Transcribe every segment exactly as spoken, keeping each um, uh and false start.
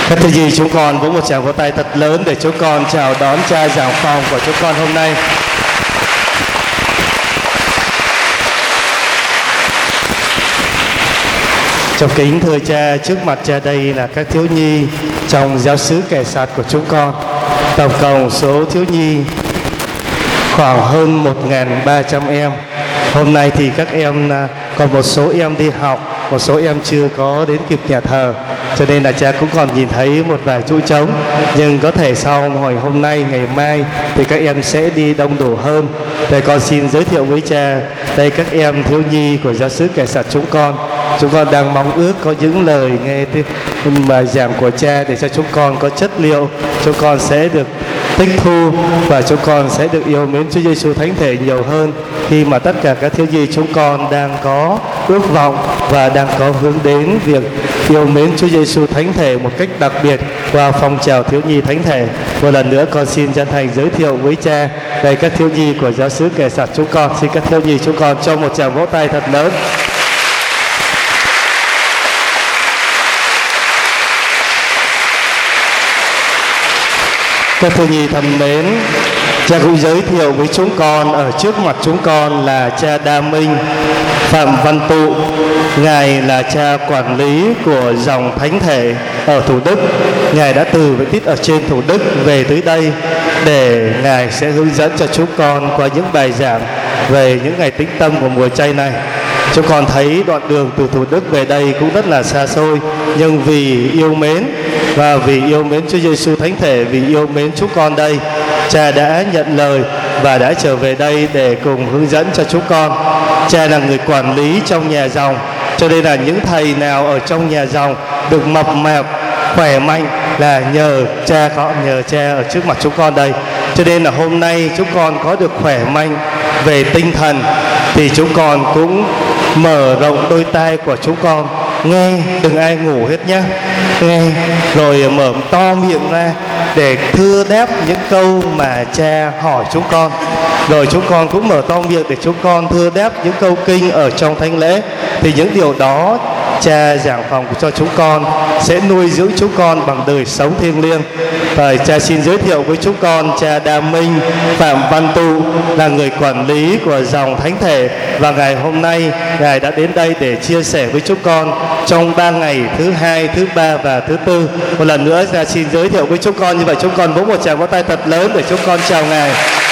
Các thưa gì, chúng con với một tràng vỗ tay thật lớn để chúng con chào đón cha giảng phòng của chúng con hôm nay. Trong kính thưa cha, trước mặt cha đây là các thiếu nhi trong giáo xứ Kẻ Sạt của chúng con. Tổng cộng số thiếu nhi khoảng hơn một nghìn ba trăm em. Hôm nay thì các em còn một số em đi học, một số em chưa có đến kịp nhà thờ, cho nên là cha cũng còn nhìn thấy một vài chỗ trống. Nhưng có thể sau hồi hôm nay, ngày mai thì các em sẽ đi đông đủ hơn. Để con xin giới thiệu với cha, đây các em thiếu nhi của giáo xứ Kẻ Sạt chúng con. Chúng con đang mong ước có những lời nghe bài giảng của cha để cho chúng con có chất liệu, chúng con sẽ được tích thu và chúng con sẽ được yêu mến Chúa Giêsu Thánh Thể nhiều hơn, khi mà tất cả các thiếu nhi chúng con đang có ước vọng và đang có hướng đến việc yêu mến Chúa Giêsu Thánh Thể một cách đặc biệt qua phong trào thiếu nhi Thánh Thể. Một lần nữa con xin chân thành giới thiệu với cha, đây các thiếu nhi của giáo xứ Kẻ Sạt chúng con. Xin các thiếu nhi chúng con cho một tràng vỗ tay thật lớn. Các thiếu nhi thân mến, cha cũng giới thiệu với chúng con, ở trước mặt chúng con là cha Đa Minh Phạm Văn Tụ. Ngài là cha quản lý của dòng Thánh Thể ở Thủ Đức. Ngài đã từ với tít ở trên Thủ Đức về tới đây để Ngài sẽ hướng dẫn cho chúng con qua những bài giảng về những ngày tĩnh tâm của mùa chay này. Chúng con thấy đoạn đường từ Thủ Đức về đây cũng rất là xa xôi, nhưng vì yêu mến và vì yêu mến Chúa Giêsu Thánh Thể, vì yêu mến chúng con đây, cha đã nhận lời và đã trở về đây để cùng hướng dẫn cho chúng con. Cha là người quản lý trong nhà dòng, cho nên là những thầy nào ở trong nhà dòng được mập mạp, khỏe mạnh là nhờ cha, có nhờ cha ở trước mặt chúng con đây. Cho nên là hôm nay chúng con có được khỏe mạnh về tinh thần thì chúng con cũng mở rộng đôi tai của chúng con nghe, đừng ai ngủ hết nhé, nghe rồi mở to miệng ra để thưa đáp những câu mà cha hỏi chúng con. Rồi chúng con cũng mở to miệng để chúng con thưa đáp những câu kinh ở trong thánh lễ. Thì những điều đó cha giảng phòng cho chúng con sẽ nuôi dưỡng chúng con bằng đời sống thiêng liêng. Và cha xin giới thiệu với chúng con cha Đa Minh Phạm Văn Tụ là người quản lý của dòng Thánh Thể, và ngày hôm nay Ngài đã đến đây để chia sẻ với chúng con trong ba ngày thứ hai, thứ ba và thứ tư. Một lần nữa cha xin giới thiệu với chúng con như vậy. Chúng con vỗ một tràng vỗ tay thật lớn để chúng con chào Ngài.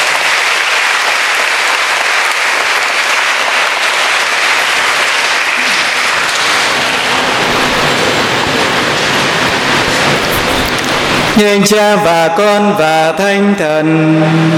Nhân Cha và Con và Thánh Thần.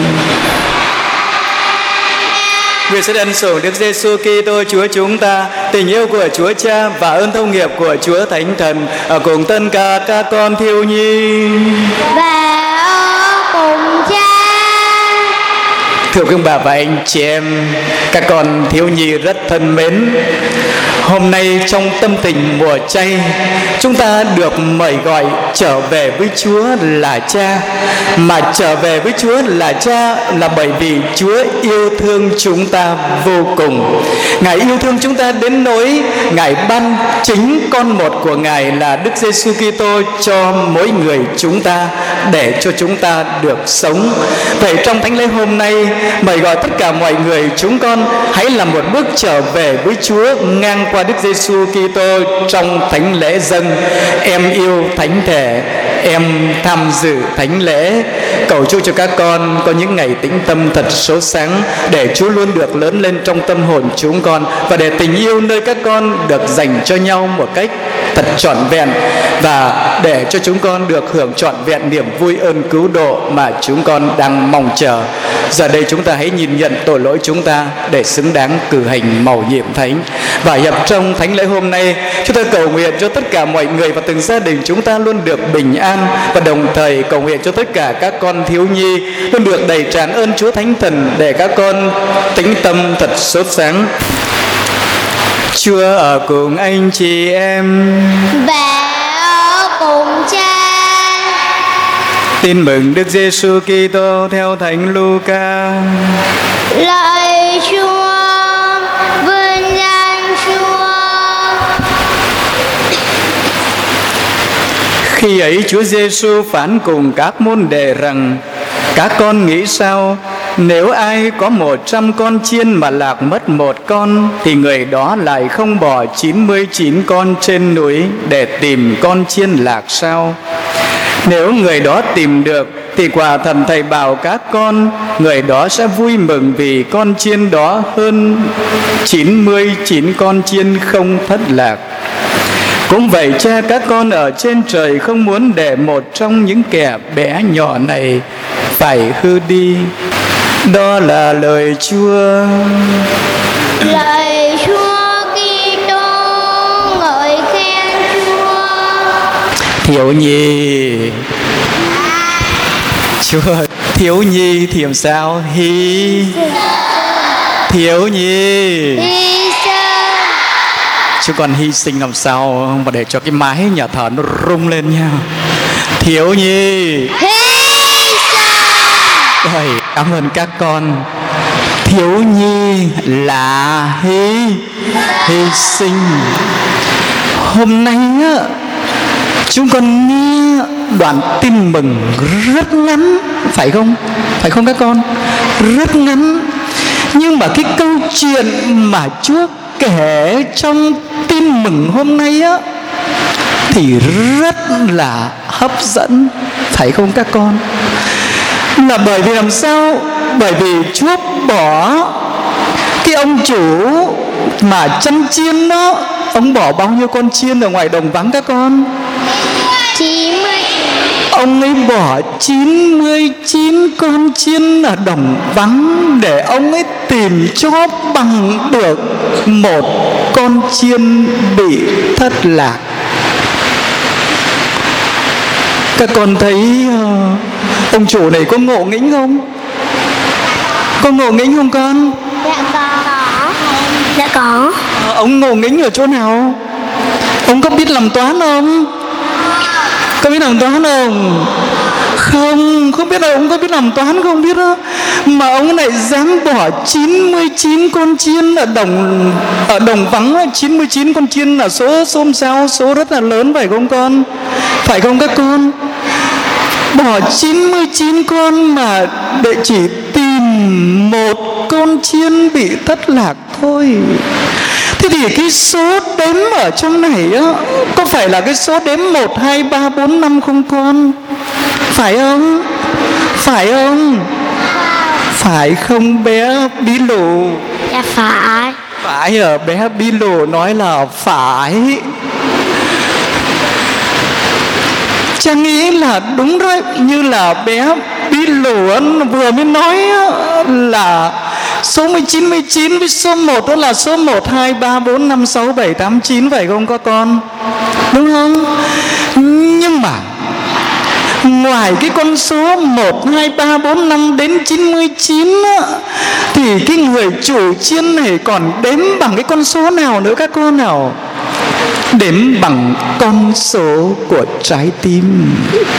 Nguyện sự ân sủng Đức Giêsu Kitô Chúa chúng ta, tình yêu của Chúa Cha và ơn thông nghiệp của Chúa Thánh Thần ở cùng tất cả các con thiếu nhi và ở cùng cha. Thưa quý bà và anh chị em, các con thiếu nhi rất thân mến, hôm nay trong tâm tình mùa chay, chúng ta được mời gọi trở về với Chúa là Cha. Mà trở về với Chúa là Cha là bởi vì Chúa yêu thương chúng ta vô cùng. Ngài yêu thương chúng ta đến nỗi Ngài ban chính con một của Ngài là Đức Giêsu Kitô cho mỗi người chúng ta để cho chúng ta được sống. Vậy trong thánh lễ hôm nay, mời gọi tất cả mọi người chúng con hãy làm một bước trở về với Chúa ngang qua Đức Giêsu Kitô trong thánh lễ dâng. Em yêu Thánh Thể, em tham dự thánh lễ. Cầu chúc cho các con có những ngày tĩnh tâm thật sốt sáng, để Chúa luôn được lớn lên trong tâm hồn chúng con, và để tình yêu nơi các con được dành cho nhau một cách thật trọn vẹn, và để cho chúng con được hưởng trọn vẹn niềm vui ơn cứu độ mà chúng con đang mong chờ. Giờ đây chúng ta hãy nhìn nhận tội lỗi chúng ta để xứng đáng cử hành mầu nhiệm thánh. Và nhập trong thánh lễ hôm nay, chúng ta cầu nguyện cho tất cả mọi người và từng gia đình chúng ta luôn được bình an, và đồng thời cầu nguyện cho tất cả các con thiếu nhi luôn được đầy tràn ơn Chúa Thánh Thần, để các con tĩnh tâm thật sốt sáng. Chúa ở cùng anh chị em và ở cùng cha. Tin mừng Đức Giêsu Kitô theo Thánh Luca. Lạy Chúa, vinh danh Chúa. Khi ấy Chúa Giêsu phán cùng các môn đệ rằng: các con nghĩ sao? Nếu ai có một trăm con chiên mà lạc mất một con, thì người đó lại không bỏ chín mươi chín con trên núi để tìm con chiên lạc sao? Nếu người đó tìm được, thì quả thần thầy bảo các con, người đó sẽ vui mừng vì con chiên đó hơn chín mươi chín con chiên không thất lạc. Cũng vậy, cha các con ở trên trời không muốn để một trong những kẻ bé nhỏ này phải hư đi. Đó là lời Chúa. Lời Chúa Kitô, ngợi khen Chúa. Thiếu nhi, Chúa, thiếu nhi thì làm sao? Hy thiếu nhi Hy sinh. chứ còn hy sinh làm sao mà để cho cái mái nhà thờ nó rung lên nha. Thiếu nhi. Hy sinh. Rồi, cảm ơn các con. Thiếu nhi là hy hy sinh. Hôm nay á, chúng con nghe đoạn tin mừng rất ngắn, phải không? Phải không các con? Rất ngắn. Nhưng mà cái câu chuyện mà Chúa kể trong tin mừng hôm nay á thì rất là hấp dẫn, phải không các con? Là bởi vì làm sao? Bởi vì Chúa bỏ cái ông chủ mà chăn chiên đó, ông bỏ bao nhiêu con chiên ở ngoài đồng vắng các con? chín mươi. Ông ấy bỏ chín mươi chín con chiên ở đồng vắng để ông ấy tìm cho bằng được một con chiên bị thất lạc. Các con thấy uh, ông chủ này có ngộ nghĩnh không? Có ngộ nghĩnh không con? Dạ có. Dạ có. À, ông ngộ nghĩnh ở chỗ nào? Ông có biết làm toán không? Có biết làm toán không? Không, không biết là ông có biết làm toán không biết đó. Mà ông lại dám bỏ chín mươi chín con chiên ở đồng ở đồng vắng. Chín mươi chín con chiên là số xôn xao, số rất là lớn, phải không con? Phải không các con? Bỏ chín mươi chín con mà để chỉ tìm một con chiên bị thất lạc thôi. Thế thì cái số đếm ở trong này á, có phải là cái số đếm một, hai, ba, bốn, năm không con? Phải không? Phải không? Phải không bé Bí Lù? Dạ phải. Phải, ở bé Bí Lù nói là phải. Cha nghĩ là đúng đấy, như là bé Bí Lù vừa mới nói là số chín mươi chín với số một đó là số một, hai, ba, bốn, năm, sáu, bảy, tám, chín, phải không các con? Đúng không? Nhưng mà ngoài cái con số một, hai, ba, bốn, năm đến chín mươi chín á, thì cái người chủ chiên này còn đếm bằng cái con số nào nữa các con nào? Đếm bằng con số của trái tim.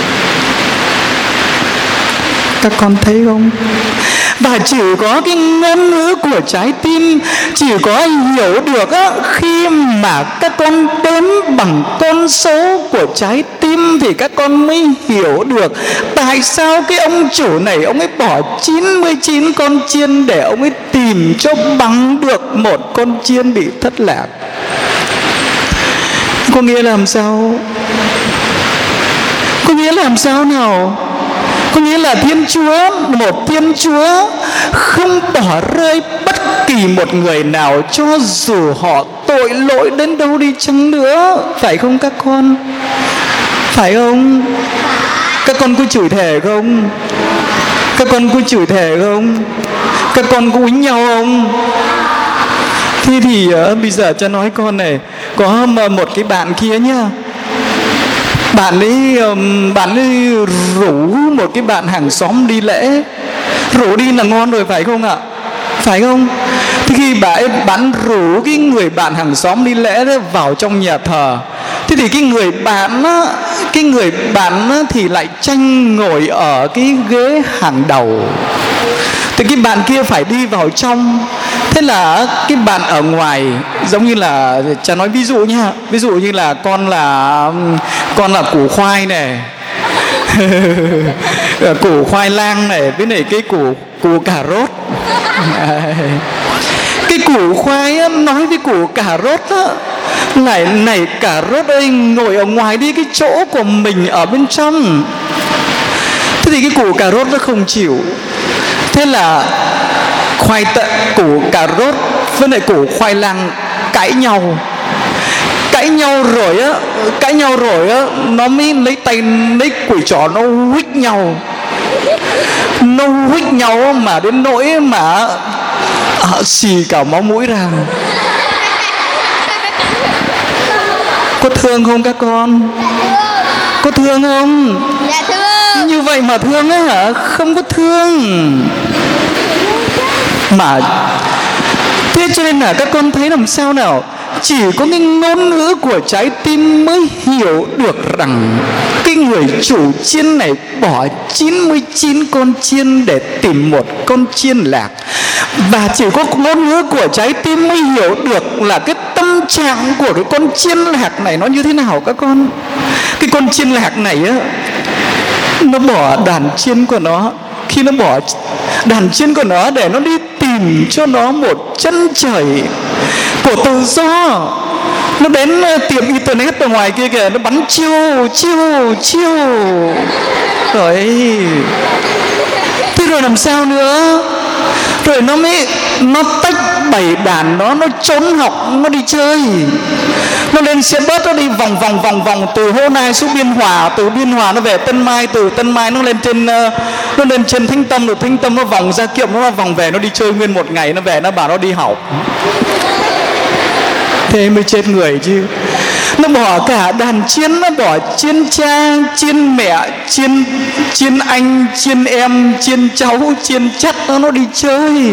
Các con thấy không? Và chỉ có cái ngôn ngữ của trái tim, chỉ có hiểu được á, khi mà các con đếm bằng con số của trái tim thì các con mới hiểu được tại sao cái ông chủ này ông ấy bỏ chín mươi chín con chiên để ông ấy tìm cho bằng được một con chiên bị thất lạc. Có nghĩa là làm sao? Có nghĩa là làm sao nào? Có nghĩa là Thiên Chúa, một Thiên Chúa không bỏ rơi bất kỳ một người nào cho dù họ tội lỗi đến đâu đi chăng nữa. Phải không các con? Phải không? Các con có chửi thề không? Các con có chửi thề không? Các con có uýnh nhau không? Thế thì uh, bây giờ cho nói con này, có một cái bạn kia nhá, bạn ấy bạn ấy rủ một cái bạn hàng xóm đi lễ. Rủ đi là ngon rồi phải không ạ? Phải không? Thế khi bạn bạn rủ cái người bạn hàng xóm đi lễ đó vào trong nhà thờ, thế thì cái người bạn á, cái người bạn á thì lại tranh ngồi ở cái ghế hàng đầu. Thì cái bạn kia phải đi vào trong. Thế là cái bạn ở ngoài, giống như là cha nói ví dụ nha, ví dụ như là con là con là củ khoai này, củ khoai lang này, với này cái củ củ cà rốt. Cái củ khoai á, nói với củ cà rốt á, này này cà rốt ơi, ngồi ở ngoài đi, cái chỗ của mình ở bên trong. Thế thì cái củ cà rốt nó không chịu. Thế là khoai tận củ cà rốt với lại củ khoai lang cãi nhau. Cãi nhau rồi á, cãi nhau rồi á, nó mới lấy tay lấy củi trỏ nó huých nhau. Nó huých nhau mà đến nỗi mà à, xì cả máu mũi ra. Có thương không các con? Có thương không? Dạ thương. Như vậy mà thương ấy hả? Không có thương. Mà thế cho nên là các con thấy làm sao nào? Chỉ có cái ngôn ngữ của trái tim mới hiểu được rằng cái người chủ chiên này bỏ chín mươi chín con chiên để tìm một con chiên lạc. Và chỉ có ngôn ngữ của trái tim mới hiểu được là cái tâm trạng của cái con chiên lạc này nó như thế nào các con. Cái con chiên lạc này á, nó bỏ đàn chiên của nó. Khi nó bỏ đàn chiên của nó để nó đi tìm cho nó một chân trời của tự do, nó đến tiệm internet ở ngoài kia kìa, nó bắn chiêu chiêu chiêu rồi. Thế rồi làm sao nữa? Rồi nó mới nó tách bảy đàn nó, nó trốn học, nó đi chơi. Nó lên xe bus, nó đi vòng vòng vòng vòng từ Hô Nai xuống Biên Hòa, từ Biên Hòa nó về Tân Mai, từ Tân Mai nó lên trên nó lên trên Thanh Tâm, rồi Thanh Tâm nó vòng ra Kiệm, nó vòng về, nó đi chơi nguyên một ngày, nó về nó bảo nó đi học. Thế mới chết người chứ. Nó bỏ cả đàn chiên, nó bỏ chiên cha, chiên mẹ, chiên chiên anh, chiên em, chiên cháu, chiên chắt, nó nó đi chơi.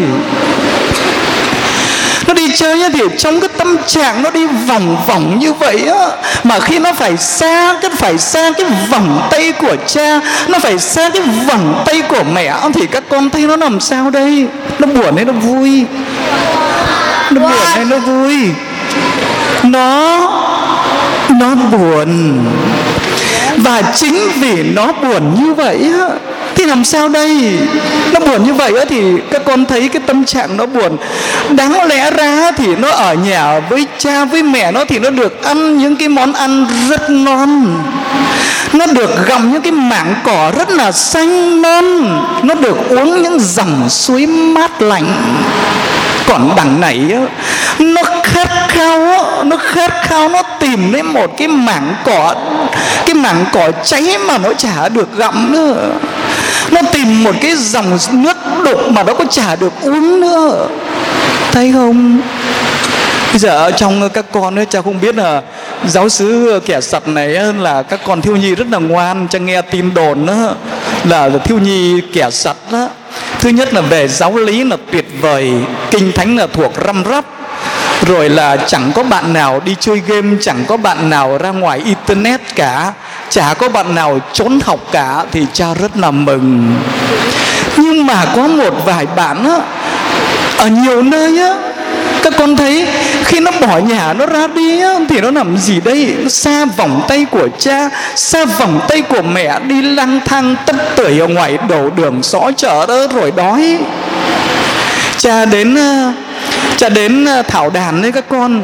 Nó đi chơi thì trong cái tâm trạng nó đi vòng vòng như vậy á, mà khi nó phải xa cái phải xa cái vòng tay của cha, nó phải xa cái vòng tay của mẹ, thì các con thấy nó làm sao đây? Nó buồn hay nó vui? Nó buồn hay nó vui? Nó Nó buồn. Và chính vì nó buồn như vậy á, thì làm sao đây? Nó buồn như vậy á, thì các con thấy cái tâm trạng nó buồn. Đáng lẽ ra thì nó ở nhà với cha với mẹ nó thì nó được ăn những cái món ăn rất ngon, nó được gặm những cái mảng cỏ rất là xanh non, nó được uống những dòng suối mát lạnh. Còn đằng này á, nó khát khao á, nó khát khao nó tìm đến một cái mảng cỏ, cái mảng cỏ cháy mà nó chả được gặm nữa. Nó tìm một cái dòng nước đục mà nó có chả được uống nữa. Thấy không? Bây giờ ở trong các con ấy, cha không biết là giáo xứ Kẻ Sặt này là các con thiếu nhi rất là ngoan. Cha nghe tin đồn đó, là thiếu nhi Kẻ Sặt đó, thứ nhất là về giáo lý là tuyệt vời, kinh thánh là thuộc răm rắp, rồi là chẳng có bạn nào đi chơi game, chẳng có bạn nào ra ngoài internet cả, chả có bạn nào trốn học cả, thì cha rất là mừng. Nhưng mà có một vài bạn á, ở nhiều nơi á, các con thấy khi nó bỏ nhà nó ra đi á, thì nó làm gì đây? Nó xa vòng tay của cha, xa vòng tay của mẹ, đi lang thang tất tưởi ở ngoài đầu đường xó chợ đó rồi đói. Cha đến Cha đến thảo đàn đấy các con.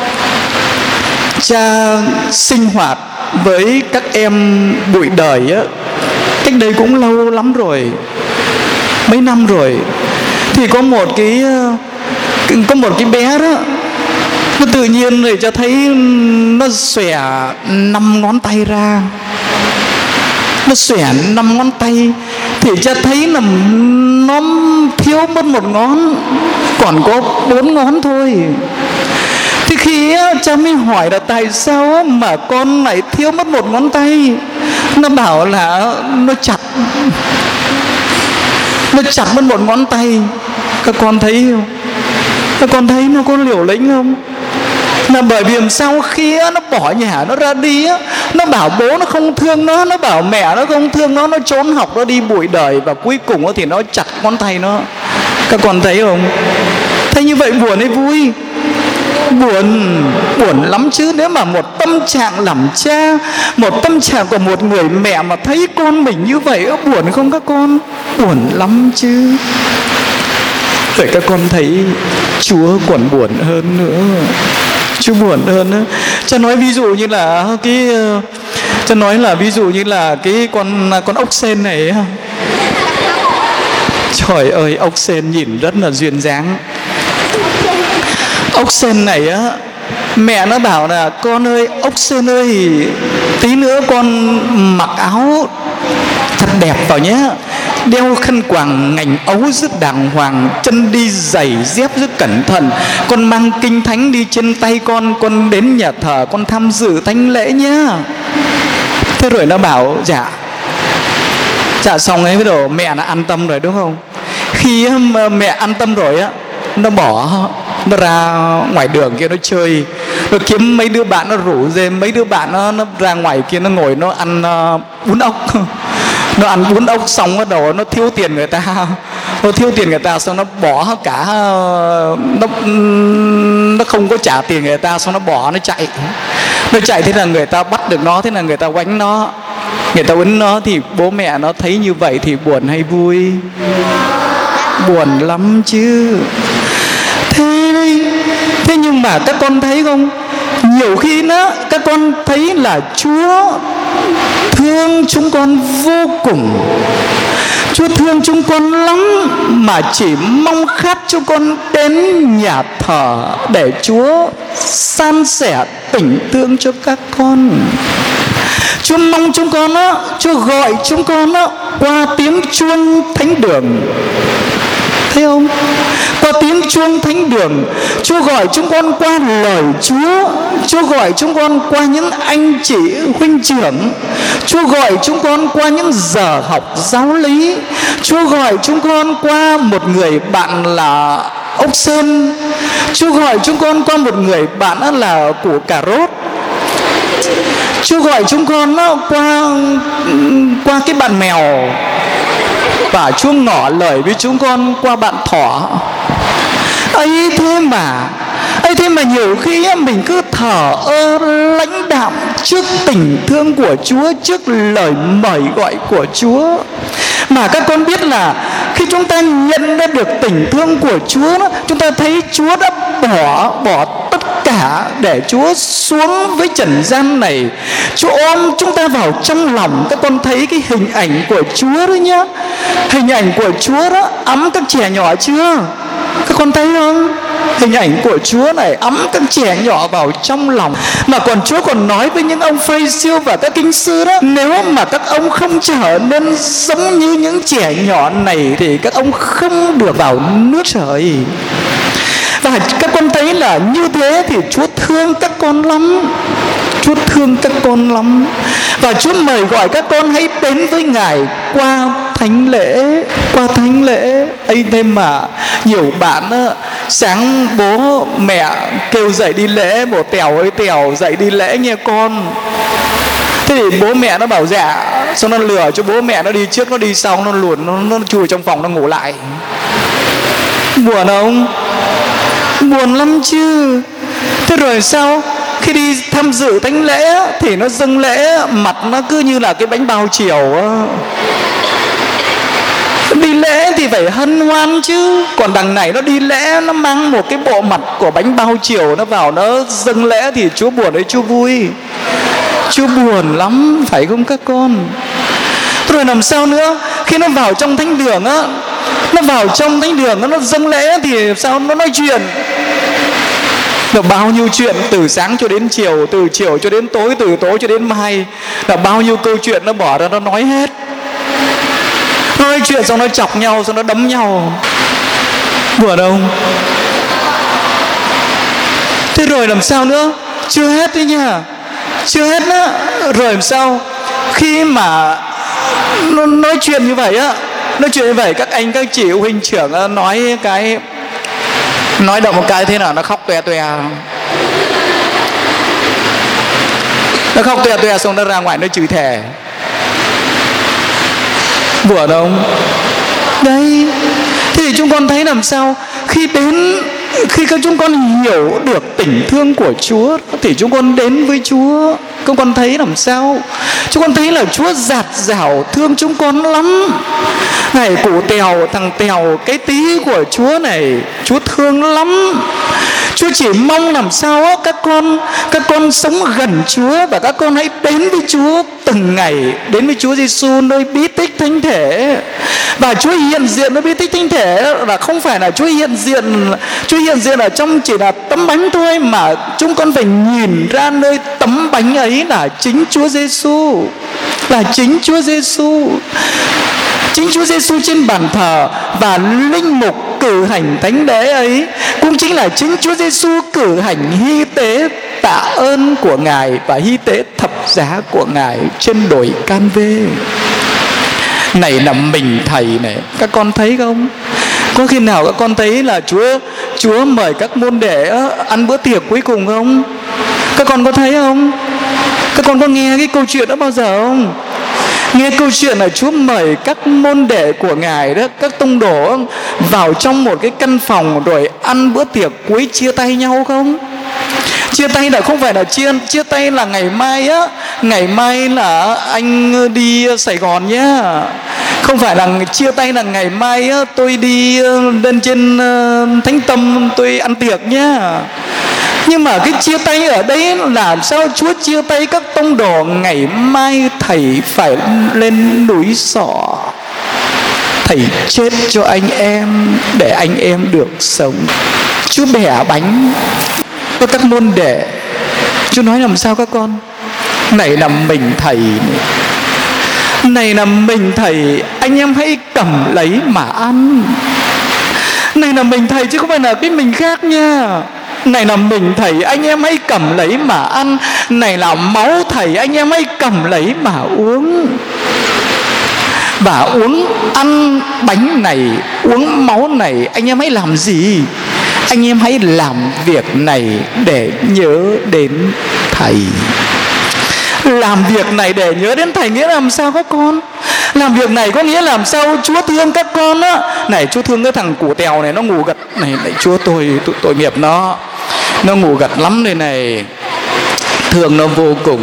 Cha sinh hoạt với các em bụi đời á, cách đây cũng lâu lắm rồi, mấy năm rồi. Thì có một cái Có một cái bé đó, nó tự nhiên rồi cha thấy nó xòe năm ngón tay ra. Nó xòe năm ngón tay thì cha thấy là nó thiếu mất một ngón, còn có bốn ngón thôi. Thì khi á, cha mới hỏi là tại sao á, mà con lại thiếu mất một ngón tay. Nó bảo là nó chặt Nó chặt mất một ngón tay. Các con thấy không? Các con thấy nó có liều lĩnh không? Là bởi vì sau khi á, nó bỏ nhà nó ra đi á, nó bảo bố nó không thương nó, nó bảo mẹ nó không thương nó, nó trốn học, nó đi bụi đời, và cuối cùng á, thì nó chặt ngón tay nó. Các con thấy không? Thấy như vậy buồn hay vui? Buồn, buồn lắm chứ. Nếu mà một tâm trạng làm cha, một tâm trạng của một người mẹ mà thấy con mình như vậy, buồn không các con? Buồn lắm chứ. Rồi các con thấy Chúa còn buồn hơn nữa. Chúa buồn hơn nữa. Cha nói ví dụ như là cái Cha nói là ví dụ như là cái con con ốc sên này. Trời ơi, ốc sên nhìn rất là duyên dáng. Ốc sên này á, mẹ nó bảo là con ơi, ốc sên ơi, tí nữa con mặc áo thật đẹp vào nhé, đeo khăn quàng ngành ấu rất đàng hoàng, chân đi giày dép rất cẩn thận, con mang kinh thánh đi trên tay con, con đến nhà thờ con tham dự thánh lễ nhé. Thế rồi nó bảo dạ. Dạ xong ấy, bắt đầu mẹ nó an tâm rồi đúng không? Khi mẹ an tâm rồi á, nó bỏ, nó ra ngoài đường kia nó chơi, nó kiếm mấy đứa bạn nó rủ dê, mấy đứa bạn nó, nó ra ngoài kia nó ngồi nó ăn uh, bún ốc. Nó ăn bún ốc xong bắt đầu nó thiếu tiền người ta, nó thiếu tiền người ta xong nó bỏ cả, nó nó không có trả tiền người ta, xong nó bỏ nó chạy. Nó chạy thế là người ta bắt được nó, thế là người ta quánh nó, người ta quánh nó. Thì bố mẹ nó thấy như vậy thì buồn hay vui? Buồn lắm chứ. Thế đây, thế nhưng mà các con thấy không, nhiều khi đó các con thấy là Chúa thương chúng con vô cùng, Chúa thương chúng con lắm, mà chỉ mong khát chúng con đến nhà thờ để Chúa san sẻ tình thương cho các con. Chúa mong chúng con á, Chúa gọi chúng con á qua tiếng chuông thánh đường. Thấy không? Qua tiếng chuông thánh đường, Chúa gọi chúng con qua lời Chúa, Chúa gọi chúng con qua những anh chị huynh trưởng, Chúa gọi chúng con qua những giờ học giáo lý, Chúa gọi chúng con qua một người bạn là ốc sên, Chúa gọi chúng con qua một người bạn là củ cà rốt, Chúa gọi chúng con qua qua cái bạn mèo, và Chúa ngỏ lời với chúng con qua bạn thỏ. ấy thế mà ấy thế mà nhiều khi mình cứ thở ơ lãnh đạm trước tình thương của Chúa, trước lời mời gọi của Chúa. Mà các con biết là khi chúng ta nhận ra được tình thương của Chúa đó, chúng ta thấy Chúa đã bỏ bỏ tất cả để Chúa xuống với trần gian này. Chúa ôm chúng ta vào trong lòng. Các con thấy cái hình ảnh của Chúa đó nhá. Hình ảnh của Chúa đó ấm các trẻ nhỏ chưa? Các con thấy không? Hình ảnh của Chúa này ấm các trẻ nhỏ vào trong lòng. Mà còn Chúa còn nói với những ông Pharisêu và các kinh sư đó, nếu mà các ông không trở nên giống như những trẻ nhỏ này thì các ông không được vào nước trời. Và các con thấy là như thế thì Chúa thương các con lắm. Chúa thương các con lắm. Và Chúa mời gọi các con hãy đến với Ngài qua thánh lễ. Qua thánh lễ. ấy thế mà nhiều bạn á, sáng bố mẹ kêu dậy đi lễ, bố Tèo ơi Tèo dậy đi lễ nghe con. Thế thì bố mẹ nó bảo dạ, xong nó lừa cho bố mẹ nó đi trước, nó đi sau, nó luồn, nó, nó chui trong phòng, nó ngủ lại. Buồn không? Buồn lắm chứ. Thế rồi sao? Khi đi tham dự thánh lễ thì nó dâng lễ, mặt nó cứ như là cái bánh bao chiều á. Đi lễ thì phải hân hoan chứ. Còn đằng này nó đi lễ, nó mang một cái bộ mặt của bánh bao chiều, nó vào nó dâng lễ thì Chúa buồn hay Chúa vui? Chúa buồn lắm, phải không các con? Rồi làm sao nữa? Khi nó vào trong thánh đường á, nó vào trong thánh đường nó dâng lễ thì sao? Nó nói chuyện. Là bao nhiêu chuyện từ sáng cho đến chiều, từ chiều cho đến tối, từ tối cho đến mai. Là bao nhiêu câu chuyện nó bỏ ra nó nói hết. Nó nói chuyện xong nó chọc nhau, xong nó đấm nhau. Buồn không? Thế rồi làm sao nữa? Chưa hết đấy nha. Chưa hết á. Rồi làm sao? Khi mà nó nói chuyện như vậy á, nói chuyện như vậy các anh các chị huynh trưởng nói cái nói động một cái thế nào nó khóc toe toe. Nó khóc toe toe xong nó ra ngoài nó chửi thề. Buồn không? Đấy. Thế thì chúng con thấy làm sao? Khi đến khi các chúng con hiểu được tình thương của Chúa thì chúng con đến với Chúa. Các con thấy làm sao? Chúng con thấy là Chúa dạt dào thương chúng con lắm. Này cụ Tèo, thằng Tèo cái tí của Chúa này, Chúa thương lắm. Chúa chỉ mong làm sao á, các con các con sống gần Chúa và các con hãy đến với Chúa từng ngày, đến với Chúa Giêsu nơi bí tích thánh thể. Và Chúa hiện diện nơi bí tích thánh thể là không phải là Chúa hiện diện Chúa hiện diện ở trong chỉ là tấm bánh thôi, mà chúng con phải nhìn ra nơi tấm bánh ấy là chính Chúa Giêsu, là chính Chúa Giêsu. Chính Chúa Giêsu trên bàn thờ và linh mục cử hành thánh lễ ấy cũng chính là chính Chúa Giêsu cử hành hy tế tạ ơn của Ngài và hy tế thập giá của Ngài trên đồi Can Vê. Này là mình thầy này, các con thấy không? Có khi nào các con thấy là Chúa Chúa mời các môn đệ ăn bữa tiệc cuối cùng không? Các con có thấy không? Các con có nghe cái câu chuyện đó bao giờ không? Nghe câu chuyện là Chúa mời các môn đệ của Ngài đó, các tông đồ vào trong một cái căn phòng rồi ăn bữa tiệc cuối chia tay nhau không? Chia tay là không phải là chia chia tay là ngày mai á, ngày mai là anh đi Sài Gòn nhá. Không phải là chia tay là ngày mai á, tôi đi lên trên Thánh Tâm tôi ăn tiệc nhá. Nhưng mà cái chia tay ở đây là sao Chúa chia tay các tông đồ? Ngày mai thầy phải lên núi Sọ, thầy chết cho anh em để anh em được sống. Chúa bẻ bánh cho các môn đệ. Chúa nói làm sao các con? Này là mình thầy này. Này là mình thầy, anh em hãy cầm lấy mà ăn. Này là mình thầy chứ không phải là cái mình khác nha. Này là mình thầy, anh em hãy cầm lấy mà ăn. Này là máu thầy, anh em hãy cầm lấy mà uống. Và uống ăn bánh này, uống máu này, anh em hãy làm gì? Anh em hãy làm việc này để nhớ đến thầy. Làm việc này để nhớ đến thầy nghĩa là làm sao các con? Làm việc này có nghĩa làm sao Chúa thương các con á. Này Chúa thương cái thằng củ Tèo này, nó ngủ gật này, này Chúa tôi tội, tội nghiệp nó. Nó ngủ gật lắm đây này. Thương nó vô cùng.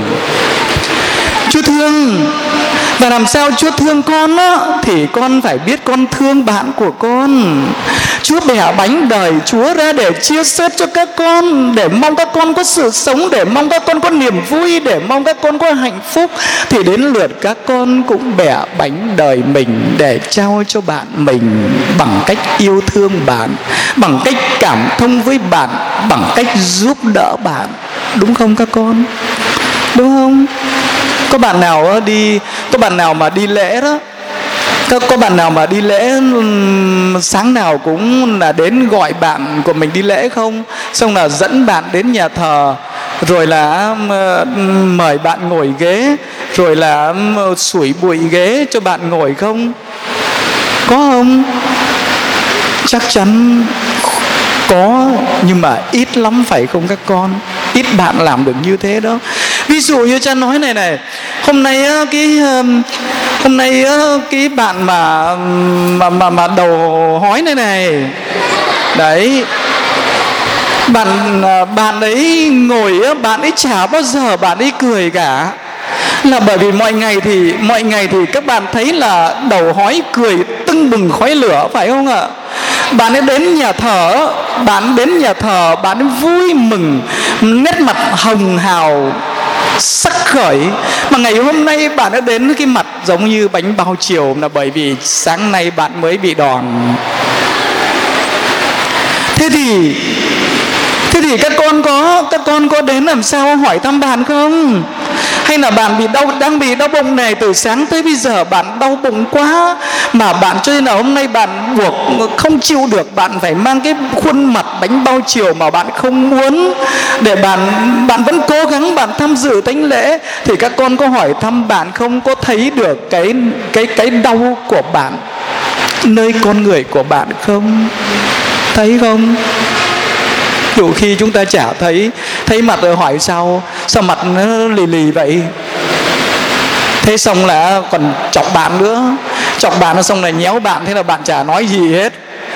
Chúa thương. Và làm sao Chúa thương con á, thì con phải biết con thương bạn của con. Chúa bẻ bánh đời Chúa ra để chia sẻ cho các con, để mong các con có sự sống, để mong các con có niềm vui, để mong các con có hạnh phúc. Thì đến lượt các con cũng bẻ bánh đời mình để trao cho bạn mình, bằng cách yêu thương bạn, bằng cách cảm thông với bạn, bằng cách giúp đỡ bạn. Đúng không các con? Đúng không? Có bạn nào đi Có bạn nào mà đi lễ đó, Có, có bạn nào mà đi lễ sáng nào cũng là đến gọi bạn của mình đi lễ không? Xong là dẫn bạn đến nhà thờ, rồi là mời bạn ngồi ghế, rồi là sủi bụi ghế cho bạn ngồi không? Có không? Chắc chắn có, nhưng mà ít lắm phải không các con? Ít bạn làm được như thế đó. Ví dụ như cha nói này này, hôm nay cái hôm nay cái bạn mà mà mà mà đầu hói này này, đấy, bạn bạn ấy ngồi bạn ấy chả bao giờ bạn ấy cười cả. Là bởi vì mọi ngày thì mọi ngày thì các bạn thấy là đầu hói cười tưng bừng khói lửa, phải không ạ? Bạn ấy đến nhà thờ, bạn đến nhà thờ, bạn ấy vui mừng, nét mặt hồng hào, sắc khởi. Mà ngày hôm nay bạn đã đến cái mặt giống như bánh bao chiều, là bởi vì sáng nay bạn mới bị đòn. Thế thì Thế thì các con có Các con có đến làm sao hỏi thăm bạn không? Hay là bạn bị đau đang bị đau bụng này, từ sáng tới bây giờ bạn đau bụng quá, mà bạn cho nên là hôm nay bạn buộc không chịu được, bạn phải mang cái khuôn mặt bánh bao chiều mà bạn không muốn, để bạn bạn vẫn cố gắng bạn tham dự thánh lễ. Thì các con có hỏi thăm bạn không? Có thấy được cái cái cái đau của bạn nơi con người của bạn không? Thấy không? Đủ khi chúng ta chả thấy. Thấy mặt rồi hỏi sao Sao mặt nó lì lì vậy? Thế xong là còn chọc bạn nữa. Chọc bạn nó xong là nhéo bạn, thế là bạn chả nói gì hết.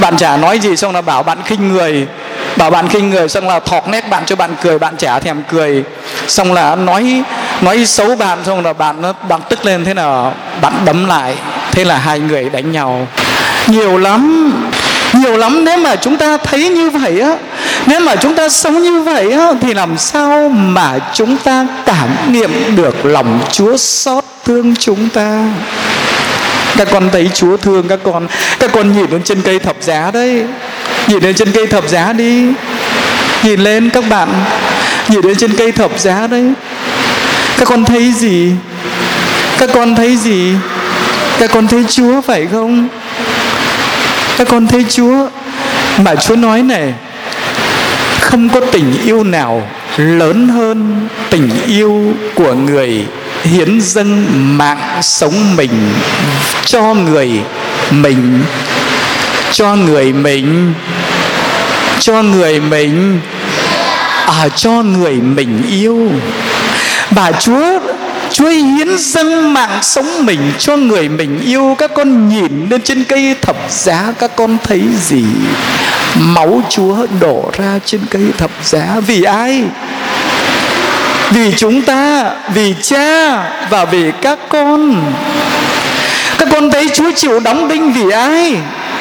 Bạn chả nói gì xong là bảo bạn khinh người, bảo bạn khinh người xong là thọt nét bạn cho bạn cười, bạn chả thèm cười, xong là nói nói xấu bạn, xong là bạn nó bạn tức lên, thế nào bạn đấm lại, thế là hai người đánh nhau. Nhiều lắm, nhiều lắm. Nếu mà chúng ta thấy như vậy á, nếu mà chúng ta sống như vậy á, thì làm sao mà chúng ta cảm nghiệm được lòng Chúa xót thương chúng ta? Các con thấy Chúa thương các con. Các con nhìn lên trên cây thập giá đấy, nhìn lên trên cây thập giá đi, nhìn lên các bạn, nhìn lên trên cây thập giá đấy. Các con thấy gì? Các con thấy gì? Các con thấy Chúa phải không? Các con thấy Chúa. Mà Chúa nói này, không có tình yêu nào lớn hơn tình yêu của người hiến dâng mạng sống mình cho người mình, cho người mình, cho người mình, à, cho người mình yêu. Và Chúa Chúa hiến dâng mạng sống mình cho người mình yêu. Các con nhìn lên trên cây thập giá, các con thấy gì? Máu Chúa đổ ra trên cây thập giá. Vì ai? Vì chúng ta, vì cha và vì các con. Các con thấy Chúa chịu đóng đinh vì ai?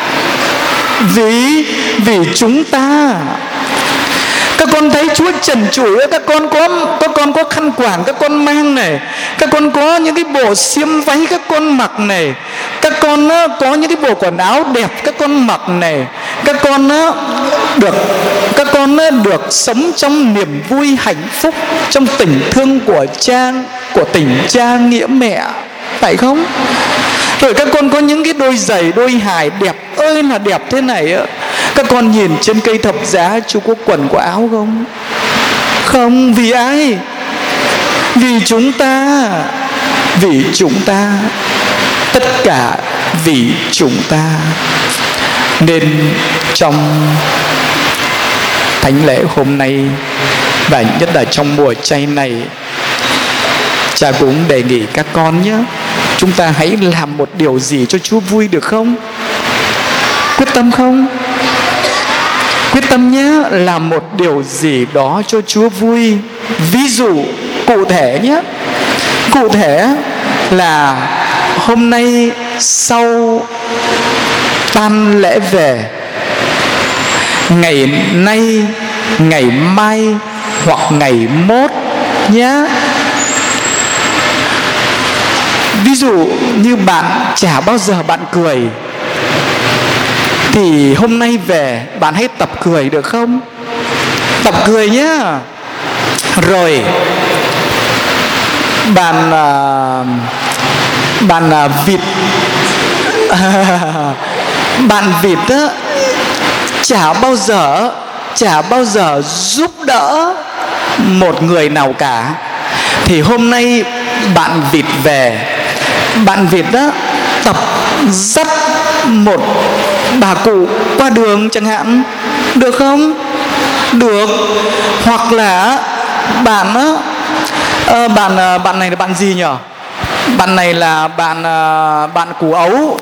Vì Vì chúng ta. Các con thấy Chúa trần trụi, các con có các con có khăn quàng các con mang này, các con có những cái bộ xiêm váy các con mặc này, các con có những cái bộ quần áo đẹp các con mặc này, các con được các con được sống trong niềm vui hạnh phúc, trong tình thương của cha, của tình cha nghĩa mẹ, phải không? Rồi các con có những cái đôi giày, đôi hài đẹp ơi là đẹp thế này á. Các con nhìn trên cây thập giá, Chúa có quần có áo không? Không. Vì ai? Vì chúng ta. Vì chúng ta. Tất cả vì chúng ta. Nên trong thánh lễ hôm nay, và nhất là trong mùa chay này, cha cũng đề nghị các con nhé, chúng ta hãy làm một điều gì cho Chúa vui được không? Quyết tâm không? Quyết tâm nhé, làm một điều gì đó cho Chúa vui. Ví dụ cụ thể nhé, cụ thể là hôm nay sau tan lễ về, ngày nay, ngày mai hoặc ngày mốt nhé. Ví dụ như bạn chả bao giờ bạn cười, thì hôm nay về bạn hãy tập cười được không? Tập cười nhá. Rồi bạn à, bạn à, vịt bạn vịt á, chả bao giờ chả bao giờ giúp đỡ một người nào cả, thì hôm nay bạn vịt về, bạn vịt đó tập dắt một bà cụ qua đường chẳng hạn, được không? Được. Hoặc là bạn á, à, bạn bạn này là bạn gì nhỉ? Bạn này là bạn bạn Củ Ấu.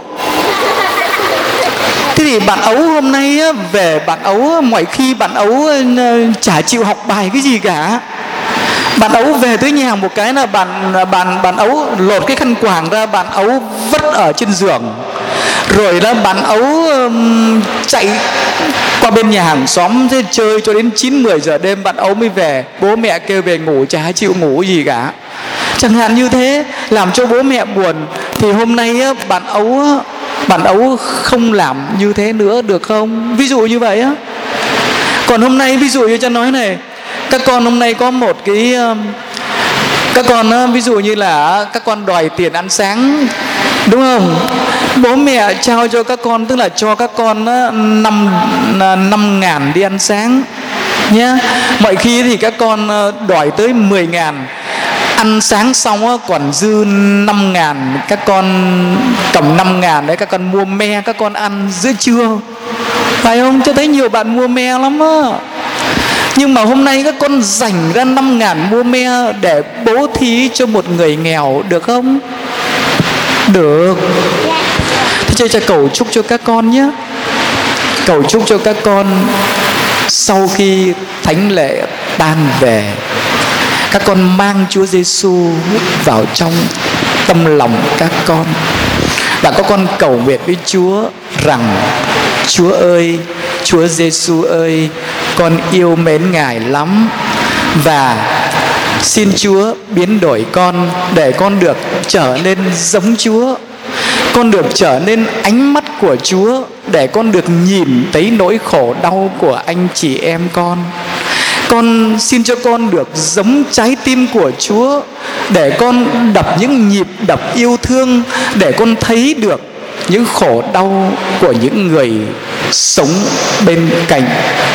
Thế thì bạn Ấu hôm nay á, về bạn Ấu mọi khi bạn Ấu chả chịu học bài cái gì cả. Bạn Ấu về tới nhà một cái là bạn bạn bạn Ấu lột cái khăn quàng ra, bạn Ấu vất ở trên giường. Rồi là bạn Ấu um, chạy qua bên nhà hàng xóm thế chơi cho đến chín mười giờ đêm bạn Ấu mới về. Bố mẹ kêu về ngủ chả chịu ngủ gì cả. Chẳng hạn như thế, làm cho bố mẹ buồn. Thì hôm nay á, bạn Ấu bạn Ấu không làm như thế nữa được không? Ví dụ như vậy á. Còn hôm nay ví dụ như cha nói này, các con hôm nay có một cái các con ví dụ như là các con đòi tiền ăn sáng, đúng không? Bố mẹ trao cho các con, tức là cho các con năm năm ngàn đi ăn sáng nhé. Mọi khi thì các con đòi tới mười ngàn, ăn sáng xong còn dư năm ngàn, các con cầm năm ngàn đấy, các con mua me các con ăn giữa trưa, phải không? Tôi thấy nhiều bạn mua me lắm á. Nhưng mà hôm nay các con dành ra năm ngàn mua me để bố thí cho một người nghèo, được không? Được. Thế cho cha cầu chúc cho các con nhé. cầu chúc cho các con sau khi thánh lễ tan về, các con mang Chúa Giêsu vào trong tâm lòng các con, và các con cầu nguyện với Chúa rằng: Chúa ơi, Chúa Giêsu ơi, con yêu mến Ngài lắm, và xin Chúa biến đổi con để con được trở nên giống Chúa, con được trở nên ánh mắt của Chúa, để con được nhìn thấy nỗi khổ đau của anh chị em con. Con xin cho con được giống trái tim của Chúa, để con đập những nhịp đập yêu thương, để con thấy được những khổ đau của những người sống bên cạnh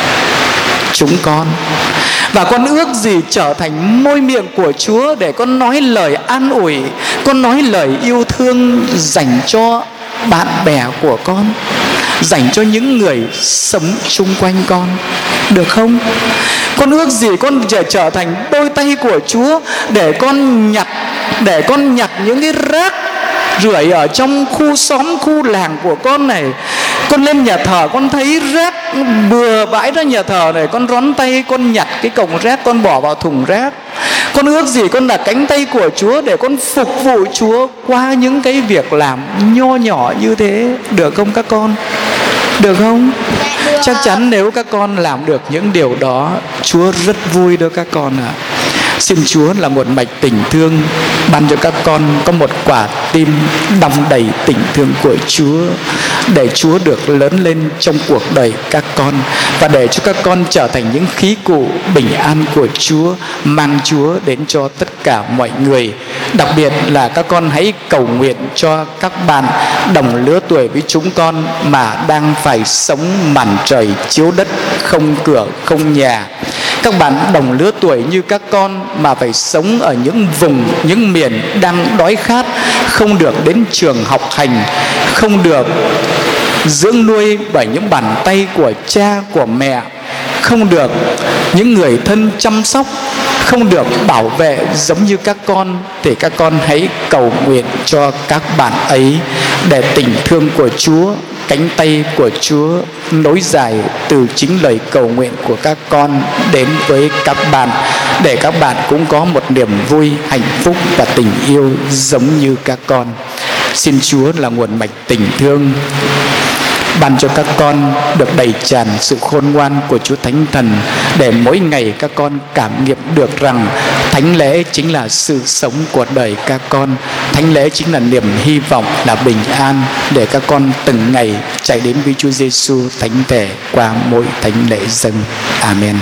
chúng con. Và con ước gì trở thành môi miệng của Chúa để con nói lời an ủi, con nói lời yêu thương dành cho bạn bè của con, dành cho những người sống xung quanh con, được không? Con ước gì con trở, trở thành đôi tay của Chúa để con nhặt, để con nhặt những cái rác rưởi ở trong khu xóm, khu làng của con này. Con lên nhà thờ, con thấy rác bừa bãi ra nhà thờ này, con rón tay con nhặt cái cọng rác, con bỏ vào thùng rác. Con ước gì con là cánh tay của Chúa để con phục vụ Chúa qua những cái việc làm nho nhỏ như thế, được không các con? Được không? Chắc chắn nếu các con làm được những điều đó, Chúa rất vui đó các con ạ. À. Xin Chúa là nguồn mạch tình thương ban cho các con có một quả tim đong đầy tình thương của Chúa, để Chúa được lớn lên trong cuộc đời các con, và để cho các con trở thành những khí cụ bình an của Chúa, mang Chúa đến cho tất cả mọi người. Đặc biệt là các con hãy cầu nguyện cho các bạn đồng lứa tuổi với chúng con mà đang phải sống màn trời chiếu đất, không cửa không nhà. Các bạn đồng lứa tuổi như các con mà phải sống ở những vùng, những miền đang đói khát, không được đến trường học hành, không được dưỡng nuôi bởi những bàn tay của cha, của mẹ, không được những người thân chăm sóc, không được bảo vệ giống như các con, thì các con hãy cầu nguyện cho các bạn ấy, để tình thương của Chúa, cánh tay của Chúa nối dài từ chính lời cầu nguyện của các con đến với các bạn, để các bạn cũng có một niềm vui, hạnh phúc và tình yêu giống như các con. Xin Chúa là nguồn mạch tình thương ban cho các con được đầy tràn sự khôn ngoan của Chúa Thánh Thần, để mỗi ngày các con cảm nghiệm được rằng thánh lễ chính là sự sống của đời các con, thánh lễ chính là niềm hy vọng, là bình an, để các con từng ngày chạy đến với Chúa Giêsu thánh thể qua mỗi thánh lễ dâng. Amen.